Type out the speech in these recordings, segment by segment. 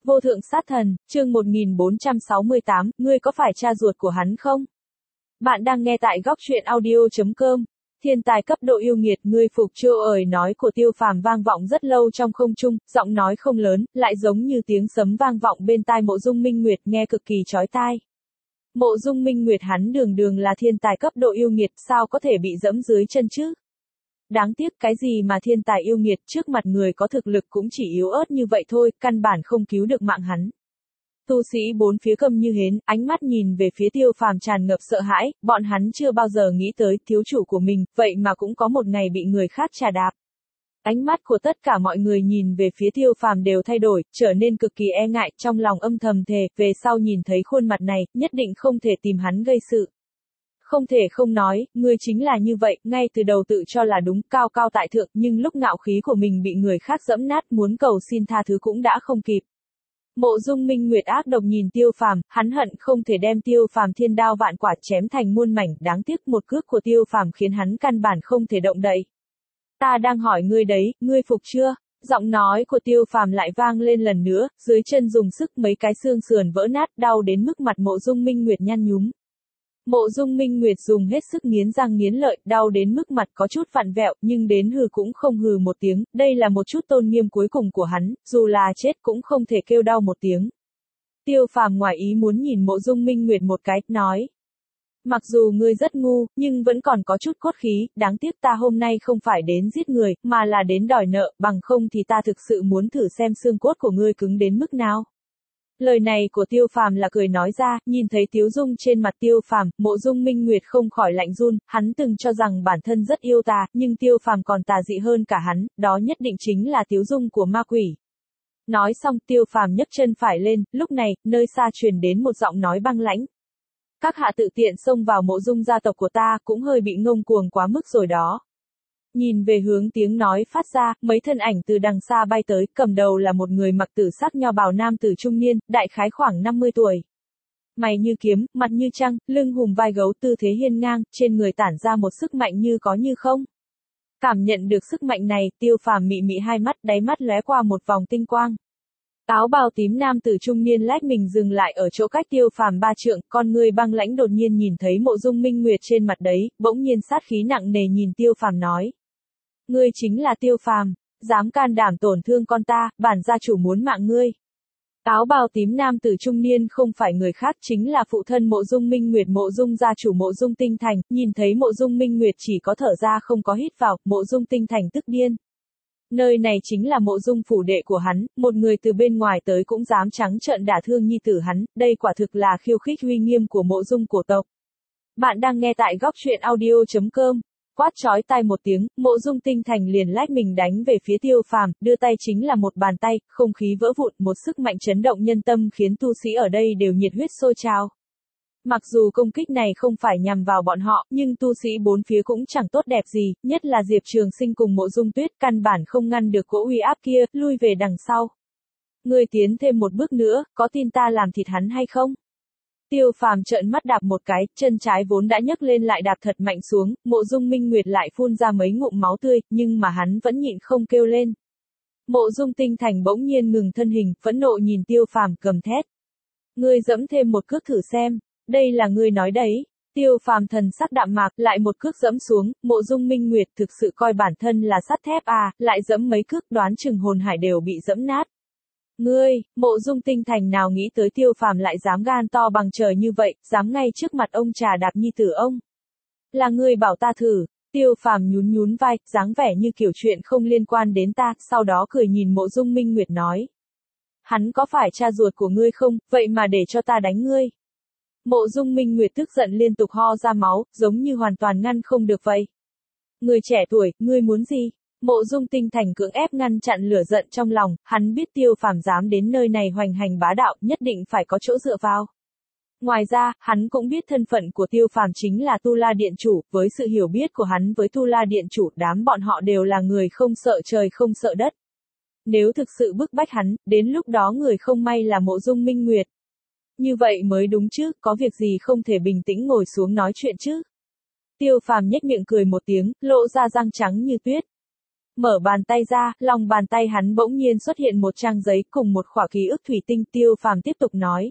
Vô thượng sát thần, chương 1468, ngươi có phải cha ruột của hắn không? Bạn đang nghe tại góc truyện audio.com. Thiên tài cấp độ yêu nghiệt, ngươi phục chưa ời nói của Tiêu Phàm vang vọng rất lâu trong không trung, giọng nói không lớn, lại giống như tiếng sấm vang vọng bên tai Mộ Dung Minh Nguyệt, nghe cực kỳ chói tai. Mộ Dung Minh Nguyệt hắn đường đường là thiên tài cấp độ yêu nghiệt, sao có thể bị dẫm dưới chân chứ? Đáng tiếc cái gì mà thiên tài yêu nghiệt, trước mặt người có thực lực cũng chỉ yếu ớt như vậy thôi, căn bản không cứu được mạng hắn. Tu sĩ bốn phía câm như hến, ánh mắt nhìn về phía Tiêu Phàm tràn ngập sợ hãi, bọn hắn chưa bao giờ nghĩ tới thiếu chủ của mình, vậy mà cũng có một ngày bị người khác trà đạp. Ánh mắt của tất cả mọi người nhìn về phía Tiêu Phàm đều thay đổi, trở nên cực kỳ e ngại, trong lòng âm thầm thề, về sau nhìn thấy khuôn mặt này, nhất định không thể tìm hắn gây sự. Không thể không nói, ngươi chính là như vậy, ngay từ đầu tự cho là đúng, cao cao tại thượng, nhưng lúc ngạo khí của mình bị người khác dẫm nát, muốn cầu xin tha thứ cũng đã không kịp. Mộ Dung Minh Nguyệt ác độc nhìn Tiêu Phàm, hắn hận không thể đem Tiêu Phàm thiên đao vạn quả chém thành muôn mảnh, đáng tiếc một cước của Tiêu Phàm khiến hắn căn bản không thể động đậy. Ta đang hỏi ngươi đấy, ngươi phục chưa? Giọng nói của Tiêu Phàm lại vang lên lần nữa, dưới chân dùng sức mấy cái xương sườn vỡ nát, đau đến mức mặt Mộ Dung Minh Nguyệt nhăn nhúm. Mộ Dung Minh Nguyệt dùng hết sức nghiến răng nghiến lợi, đau đến mức mặt có chút vặn vẹo, nhưng đến hừ cũng không hừ một tiếng, đây là một chút tôn nghiêm cuối cùng của hắn, dù là chết cũng không thể kêu đau một tiếng. Tiêu Phàm ngoài ý muốn nhìn Mộ Dung Minh Nguyệt một cái, nói. Mặc dù ngươi rất ngu, nhưng vẫn còn có chút cốt khí, đáng tiếc ta hôm nay không phải đến giết người, mà là đến đòi nợ, bằng không thì ta thực sự muốn thử xem xương cốt của ngươi cứng đến mức nào. Lời này của Tiêu Phàm là cười nói ra, nhìn thấy tiếu dung trên mặt Tiêu Phàm, Mộ Dung Minh Nguyệt không khỏi lạnh run, hắn từng cho rằng bản thân rất yêu tà, nhưng Tiêu Phàm còn tà dị hơn cả hắn, đó nhất định chính là tiếu dung của ma quỷ. Nói xong, Tiêu Phàm nhấc chân phải lên, lúc này, nơi xa truyền đến một giọng nói băng lãnh. Các hạ tự tiện xông vào Mộ Dung gia tộc của ta, cũng hơi bị ngông cuồng quá mức rồi đó. Nhìn về hướng tiếng nói phát ra, mấy thân ảnh từ đằng xa bay tới, cầm đầu là một người mặc tử sắc nho bào nam tử trung niên, đại khái khoảng 50 tuổi. Mày như kiếm, mặt như trăng, lưng hùm vai gấu, tư thế hiên ngang, trên người tản ra một sức mạnh như có như không. Cảm nhận được sức mạnh này, Tiêu Phàm mị mị hai mắt, đáy mắt lóe qua một vòng tinh quang. Áo bào tím nam tử trung niên lách mình dừng lại ở chỗ cách Tiêu Phàm 3 trượng, con người băng lãnh đột nhiên nhìn thấy Mộ Dung Minh Nguyệt trên mặt đấy, bỗng nhiên sát khí nặng nề nhìn Tiêu Phàm nói. Ngươi chính là Tiêu Phàm, dám can đảm tổn thương con ta, bản gia chủ muốn mạng ngươi. Áo bào tím nam tử trung niên không phải người khác, chính là phụ thân Mộ Dung Minh Nguyệt, Mộ Dung gia chủ Mộ Dung Tinh Thành, nhìn thấy Mộ Dung Minh Nguyệt chỉ có thở ra không có hít vào, Mộ Dung Tinh Thành tức điên. Nơi này chính là Mộ Dung phủ đệ của hắn, một người từ bên ngoài tới cũng dám trắng trợn đả thương nhi tử hắn, đây quả thực là khiêu khích uy nghiêm của Mộ Dung cổ tộc. Bạn đang nghe tại góc truyện audio.com. Quát chói tai một tiếng, Mộ Dung Tinh Thành liền lách mình đánh về phía Tiêu Phàm, đưa tay chính là một bàn tay, không khí vỡ vụn, một sức mạnh chấn động nhân tâm khiến tu sĩ ở đây đều nhiệt huyết sôi trào. Mặc dù công kích này không phải nhằm vào bọn họ, nhưng tu sĩ bốn phía cũng chẳng tốt đẹp gì, nhất là Diệp Trường Sinh cùng Mộ Dung Tuyết, căn bản không ngăn được cỗ uy áp kia, lui về đằng sau. Ngươi tiến thêm một bước nữa, có tin ta làm thịt hắn hay không? Tiêu Phàm trợn mắt đạp một cái, chân trái vốn đã nhấc lên lại đạp thật mạnh xuống, Mộ Dung Minh Nguyệt lại phun ra mấy ngụm máu tươi, nhưng mà hắn vẫn nhịn không kêu lên. Mộ Dung Tinh Thành bỗng nhiên ngừng thân hình, phẫn nộ nhìn Tiêu Phàm gầm thét. Ngươi dẫm thêm một cước thử xem, đây là ngươi nói đấy. Tiêu Phàm thần sắc đạm mạc, lại một cước dẫm xuống, Mộ Dung Minh Nguyệt thực sự coi bản thân là sắt thép à, lại dẫm mấy cước đoán chừng hồn hải đều bị dẫm nát. Ngươi, Mộ Dung Tinh Thành nào nghĩ tới Tiêu Phàm lại dám gan to bằng trời như vậy, dám ngay trước mặt ông trà đạp nhi tử ông. Là ngươi bảo ta thử. Tiêu Phàm nhún nhún vai, dáng vẻ như kiểu chuyện không liên quan đến ta, sau đó cười nhìn Mộ Dung Minh Nguyệt nói. Hắn có phải cha ruột của ngươi không, vậy mà để cho ta đánh ngươi. Mộ Dung Minh Nguyệt tức giận liên tục ho ra máu, giống như hoàn toàn ngăn không được vậy. Người trẻ tuổi, ngươi muốn gì? Mộ Dung Tinh Thành cưỡng ép ngăn chặn lửa giận trong lòng, hắn biết Tiêu Phàm dám đến nơi này hoành hành bá đạo, nhất định phải có chỗ dựa vào. Ngoài ra, hắn cũng biết thân phận của Tiêu Phàm chính là Tu La Điện Chủ, với sự hiểu biết của hắn với Tu La Điện Chủ, đám bọn họ đều là người không sợ trời không sợ đất. Nếu thực sự bức bách hắn, đến lúc đó người không may là Mộ Dung Minh Nguyệt. Như vậy mới đúng chứ, có việc gì không thể bình tĩnh ngồi xuống nói chuyện chứ. Tiêu Phàm nhếch miệng cười một tiếng, lộ ra răng trắng như tuyết. Mở bàn tay ra, lòng bàn tay hắn bỗng nhiên xuất hiện một trang giấy cùng một khỏa ký ức thủy tinh. Tiêu Phàm tiếp tục nói.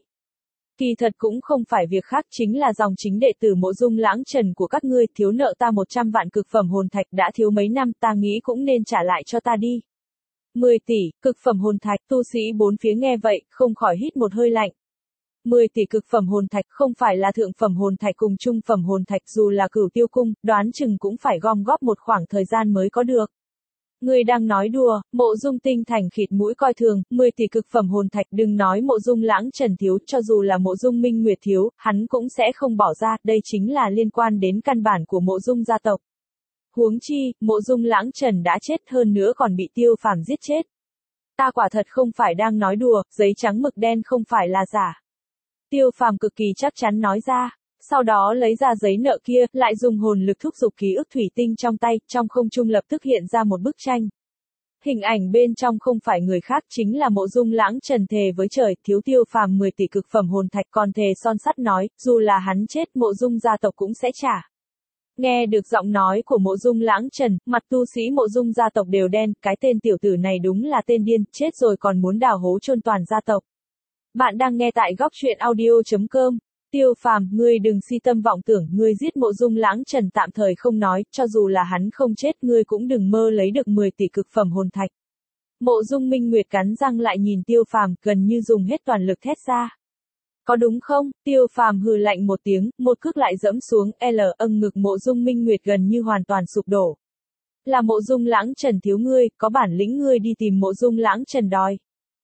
Kỳ thật cũng không phải việc khác, chính là dòng chính đệ tử Mộ Dung Lãng Trần của các ngươi thiếu nợ ta 100 vạn cực phẩm hồn thạch, đã thiếu mấy năm, ta nghĩ cũng nên trả lại cho ta đi. 10 tỷ, cực phẩm hồn thạch. Tu sĩ bốn phía nghe vậy, không khỏi hít một hơi lạnh. 10 tỷ cực phẩm hồn thạch không phải là thượng phẩm hồn thạch cùng trung phẩm hồn thạch, dù là Cửu Tiêu cung, đoán chừng cũng phải gom góp một khoảng thời gian mới có được. Ngươi đang nói đùa. Mộ Dung Tinh Thành khịt mũi coi thường. 10 tỷ cực phẩm hồn thạch, đừng nói Mộ Dung Lãng Trần thiếu, cho dù là Mộ Dung Minh Nguyệt thiếu, hắn cũng sẽ không bỏ ra, đây chính là liên quan đến căn bản của Mộ Dung gia tộc. Huống chi, Mộ Dung Lãng Trần đã chết, hơn nữa còn bị Tiêu Phàm giết chết. Ta quả thật không phải đang nói đùa, giấy trắng mực đen không phải là giả. Tiêu Phàm cực kỳ chắc chắn nói ra. Sau đó lấy ra giấy nợ kia, lại dùng hồn lực thúc giục ký ức thủy tinh trong tay, trong không trung lập tức hiện ra một bức tranh. Hình ảnh bên trong không phải người khác, chính là Mộ Dung Lãng Trần thề với trời, thiếu Tiêu Phàm 10 tỷ cực phẩm hồn thạch, còn thề son sắt nói, dù là hắn chết, Mộ Dung gia tộc cũng sẽ trả. Nghe được giọng nói của Mộ Dung Lãng Trần, mặt tu sĩ Mộ Dung gia tộc đều đen, cái tên tiểu tử này đúng là tên điên, chết rồi còn muốn đào hố chôn toàn gia tộc. Bạn đang nghe tại góc truyện audio.com. Tiêu Phàm, ngươi đừng si tâm vọng tưởng, ngươi giết Mộ Dung Lãng Trần tạm thời không nói, cho dù là hắn không chết, ngươi cũng đừng mơ lấy được 10 tỷ cực phẩm hồn thạch. Mộ Dung Minh Nguyệt cắn răng lại nhìn Tiêu Phàm, gần như dùng hết toàn lực thét ra. Có đúng không? Tiêu Phàm hừ lạnh một tiếng, một cước lại dẫm xuống, ngực Mộ Dung Minh Nguyệt gần như hoàn toàn sụp đổ. Là Mộ Dung Lãng Trần thiếu ngươi, có bản lĩnh ngươi đi tìm Mộ Dung Lãng Trần đòi.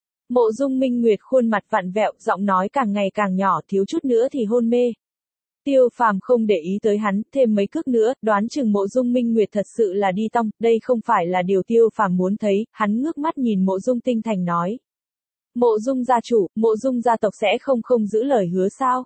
Mộ Dung Minh Nguyệt khuôn mặt vặn vẹo, giọng nói càng ngày càng nhỏ, thiếu chút nữa thì hôn mê. Tiêu Phàm không để ý tới hắn, thêm mấy cước nữa, đoán chừng Mộ Dung Minh Nguyệt thật sự là đi tong, đây không phải là điều Tiêu Phàm muốn thấy, hắn ngước mắt nhìn Mộ Dung Tinh Thành nói. Mộ Dung gia chủ, Mộ Dung gia tộc sẽ không giữ lời hứa sao?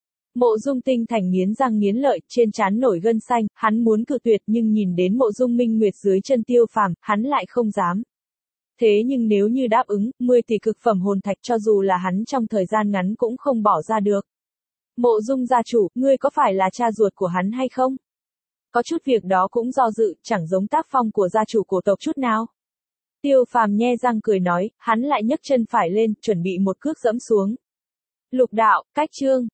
Mộ Dung Tinh Thành nghiến răng nghiến lợi, trên trán nổi gân xanh, hắn muốn cự tuyệt nhưng nhìn đến Mộ Dung Minh Nguyệt dưới chân Tiêu Phàm, hắn lại không dám. Thế nhưng nếu như đáp ứng, 10 tỷ cực phẩm hồn thạch cho dù là hắn trong thời gian ngắn cũng không bỏ ra được. Mộ Dung gia chủ, ngươi có phải là cha ruột của hắn hay không? Có chút việc đó cũng do dự, chẳng giống tác phong của gia chủ cổ tộc chút nào. Tiêu Phàm nhe răng cười nói, hắn lại nhấc chân phải lên, chuẩn bị một cước dẫm xuống. Lục đạo, cách chương.